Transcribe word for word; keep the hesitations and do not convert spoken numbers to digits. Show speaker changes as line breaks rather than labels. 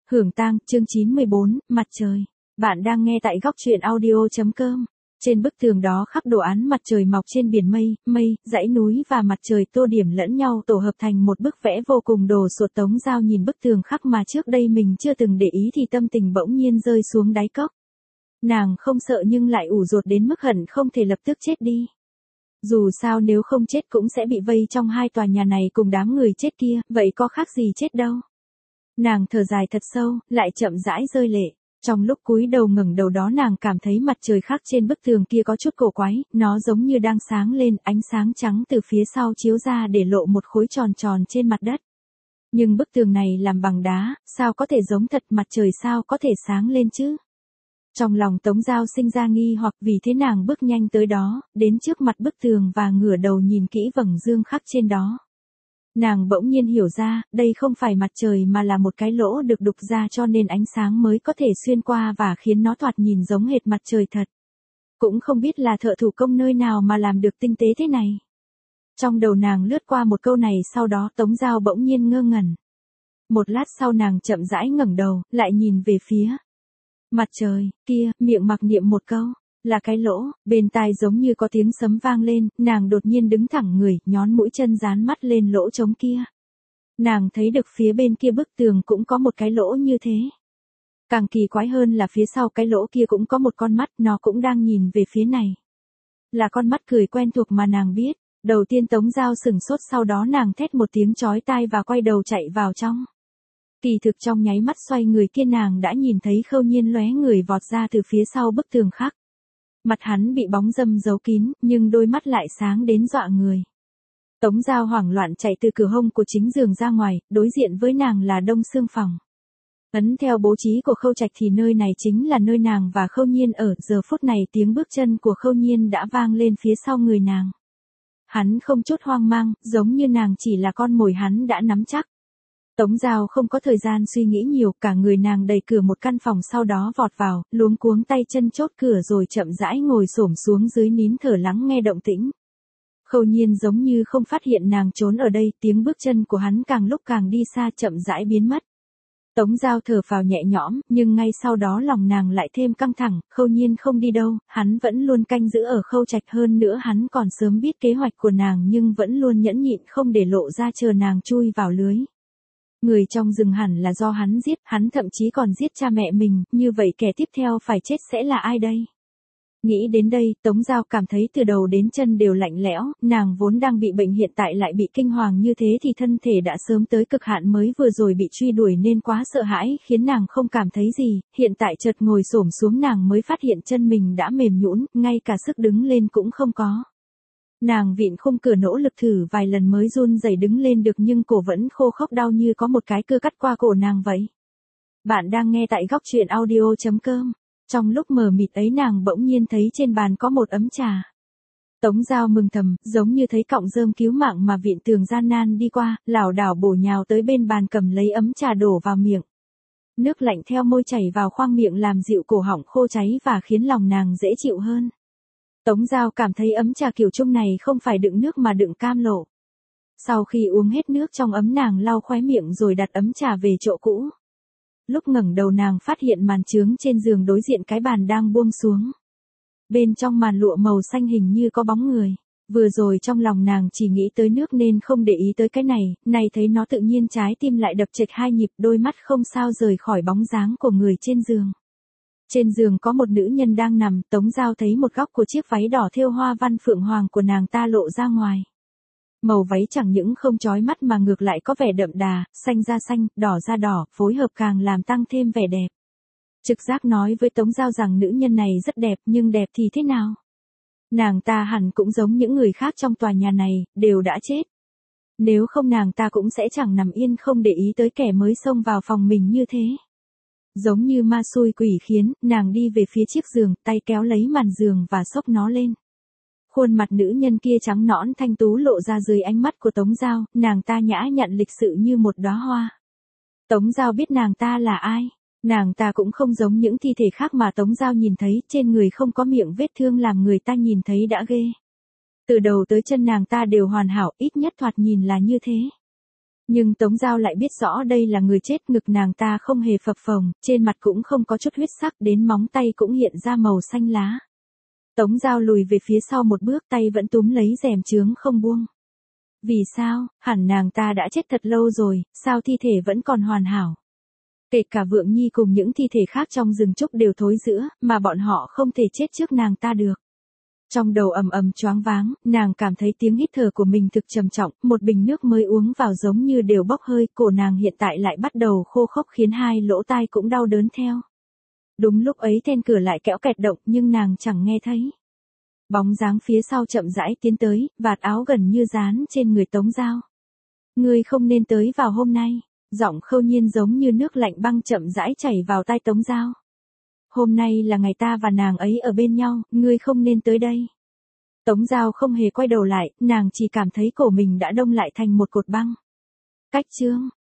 Hưởng tang, chương chín mươi bốn, mặt trời. Bạn đang nghe tại góc truyện audio.com. Trên bức tường đó khắc đồ án mặt trời mọc trên biển mây, mây, dãy núi và mặt trời tô điểm lẫn nhau tổ hợp thành một bức vẽ vô cùng đồ sộ. Tống Dao nhìn bức tường khắc mà trước đây mình chưa từng để ý thì tâm tình bỗng nhiên rơi xuống đáy cốc. Nàng không sợ nhưng lại ủ rột đến mức hận không thể lập tức chết đi. Dù sao nếu không chết cũng sẽ bị vây trong hai tòa nhà này cùng đám người chết kia, vậy có khác gì chết đâu. Nàng thở dài thật sâu, lại chậm rãi rơi lệ. Trong lúc cúi đầu ngẩng đầu đó nàng cảm thấy mặt trời khắc trên bức tường kia có chút cổ quái, nó giống như đang sáng lên, ánh sáng trắng từ phía sau chiếu ra để lộ một khối tròn tròn trên mặt đất. Nhưng bức tường này làm bằng đá, sao có thể giống thật, mặt trời sao có thể sáng lên chứ? Trong lòng Tống Dao sinh ra nghi hoặc, vì thế nàng bước nhanh tới đó, đến trước mặt bức tường và ngửa đầu nhìn kỹ vầng dương khắc trên đó. Nàng bỗng nhiên hiểu ra, đây không phải mặt trời mà là một cái lỗ được đục ra cho nên ánh sáng mới có thể xuyên qua và khiến nó thoạt nhìn giống hệt mặt trời thật. Cũng không biết là thợ thủ công nơi nào mà làm được tinh tế thế này. Trong đầu nàng lướt qua một câu này, sau đó Tống Dao bỗng nhiên ngơ ngẩn. Một lát sau nàng chậm rãi ngẩng đầu, lại nhìn về phía mặt trời kia, miệng mặc niệm một câu, là cái lỗ. Bên tai giống như có tiếng sấm vang lên, nàng đột nhiên đứng thẳng người, nhón mũi chân dán mắt lên lỗ trống kia. Nàng thấy được phía bên kia bức tường cũng có một cái lỗ như thế. Càng kỳ quái hơn là phía sau cái lỗ kia cũng có một con mắt, nó cũng đang nhìn về phía này. Là con mắt cười quen thuộc mà nàng biết. Đầu tiên Tống Dao sửng sốt, sau đó nàng thét một tiếng chói tai và quay đầu chạy vào trong. Kỳ thực trong nháy mắt xoay người kia nàng đã nhìn thấy Khâu Nhiên lóe người vọt ra từ phía sau bức tường khắc. Mặt hắn bị bóng râm giấu kín, nhưng đôi mắt lại sáng đến dọa người. Tống Dao hoảng loạn chạy từ cửa hông của chính giường ra ngoài, đối diện với nàng là Đông Sương phòng. Ấn theo bố trí của Khâu Trạch thì nơi này chính là nơi nàng và Khâu Nhiên ở. Giờ phút này tiếng bước chân của Khâu Nhiên đã vang lên phía sau người nàng. Hắn không chút hoang mang, giống như nàng chỉ là con mồi hắn đã nắm chắc. Tống Dao không có thời gian suy nghĩ nhiều, cả người nàng đẩy cửa một căn phòng, sau đó vọt vào, luống cuống tay chân chốt cửa rồi chậm rãi ngồi xổm xuống dưới nín thở lắng nghe động tĩnh. Khâu Nhiên giống như không phát hiện nàng trốn ở đây, tiếng bước chân của hắn càng lúc càng đi xa, chậm rãi biến mất. Tống Dao thở phào nhẹ nhõm, nhưng ngay sau đó lòng nàng lại thêm căng thẳng. Khâu Nhiên không đi đâu, hắn vẫn luôn canh giữ ở Khâu Trạch, hơn nữa hắn còn sớm biết kế hoạch của nàng nhưng vẫn luôn nhẫn nhịn không để lộ ra, chờ nàng chui vào lưới. Người trong rừng hẳn là do hắn giết, hắn thậm chí còn giết cha mẹ mình, như vậy kẻ tiếp theo phải chết sẽ là ai đây? Nghĩ đến đây, Tống Dao cảm thấy từ đầu đến chân đều lạnh lẽo, nàng vốn đang bị bệnh hiện tại lại bị kinh hoàng như thế thì thân thể đã sớm tới cực hạn, mới vừa rồi bị truy đuổi nên quá sợ hãi khiến nàng không cảm thấy gì, hiện tại chợt ngồi xổm xuống nàng mới phát hiện chân mình đã mềm nhũn, ngay cả sức đứng lên cũng không có. Nàng vịn khung cửa nỗ lực thử vài lần mới run rẩy đứng lên được, nhưng cổ vẫn khô khốc đau như có một cái cưa cắt qua cổ nàng vậy. Bạn đang nghe tại góc truyện audio.com. Trong lúc mờ mịt ấy nàng bỗng nhiên thấy trên bàn có một ấm trà. Tống Dao mừng thầm, giống như thấy cọng rơm cứu mạng mà vịn tường gian nan đi qua, lảo đảo bổ nhào tới bên bàn cầm lấy ấm trà đổ vào miệng. Nước lạnh theo môi chảy vào khoang miệng làm dịu cổ họng khô cháy và khiến lòng nàng dễ chịu hơn. Tống Dao cảm thấy ấm trà kiểu chung này không phải đựng nước mà đựng cam lộ. Sau khi uống hết nước trong ấm nàng lau khóe miệng rồi đặt ấm trà về chỗ cũ. Lúc ngẩng đầu nàng phát hiện màn chướng trên giường đối diện cái bàn đang buông xuống. Bên trong màn lụa màu xanh hình như có bóng người. Vừa rồi trong lòng nàng chỉ nghĩ tới nước nên không để ý tới cái này, này thấy nó tự nhiên trái tim lại đập chệch hai nhịp, đôi mắt không sao rời khỏi bóng dáng của người trên giường. Trên giường có một nữ nhân đang nằm, Tống Dao thấy một góc của chiếc váy đỏ thêu hoa văn phượng hoàng của nàng ta lộ ra ngoài. Màu váy chẳng những không chói mắt mà ngược lại có vẻ đậm đà, xanh da xanh, đỏ da đỏ, phối hợp càng làm tăng thêm vẻ đẹp. Trực giác nói với Tống Dao rằng nữ nhân này rất đẹp, nhưng đẹp thì thế nào? Nàng ta hẳn cũng giống những người khác trong tòa nhà này, đều đã chết. Nếu không nàng ta cũng sẽ chẳng nằm yên không để ý tới kẻ mới xông vào phòng mình như thế. Giống như ma xui quỷ khiến, nàng đi về phía chiếc giường, tay kéo lấy màn giường và xốc nó lên. Khuôn mặt nữ nhân kia trắng nõn thanh tú lộ ra dưới ánh mắt của Tống Dao, nàng ta nhã nhặn lịch sự như một đóa hoa. Tống Dao biết nàng ta là ai. Nàng ta cũng không giống những thi thể khác mà Tống Dao nhìn thấy, trên người không có miệng vết thương làm người ta nhìn thấy đã ghê. Từ đầu tới chân nàng ta đều hoàn hảo, ít nhất thoạt nhìn là như thế. Nhưng Tống Giao lại biết rõ đây là người chết, ngực nàng ta không hề phập phồng, trên mặt cũng không có chút huyết sắc, đến móng tay cũng hiện ra màu xanh lá. Tống Giao lùi về phía sau một bước, tay vẫn túm lấy rèm chướng không buông. Vì sao, hẳn nàng ta đã chết thật lâu rồi, sao thi thể vẫn còn hoàn hảo? Kể cả Vượng Nhi cùng những thi thể khác trong rừng trúc đều thối rữa, mà bọn họ không thể chết trước nàng ta được. Trong đầu ầm ầm choáng váng, nàng cảm thấy tiếng hít thở của mình thực trầm trọng, một bình nước mới uống vào giống như đều bốc hơi, cổ nàng hiện tại lại bắt đầu khô khốc khiến hai lỗ tai cũng đau đớn theo. Đúng lúc ấy then cửa lại kẽo kẹt động nhưng nàng chẳng nghe thấy. Bóng dáng phía sau chậm rãi tiến tới, vạt áo gần như dán trên người Tống Giao. Ngươi không nên tới vào hôm nay, giọng Khâu Nhiên giống như nước lạnh băng chậm rãi chảy vào tai Tống Giao. Hôm nay là ngày ta và nàng ấy ở bên nhau, ngươi không nên tới đây. Tống Giao không hề quay đầu lại, nàng chỉ cảm thấy cổ mình đã đông lại thành một cột băng. Cách chương,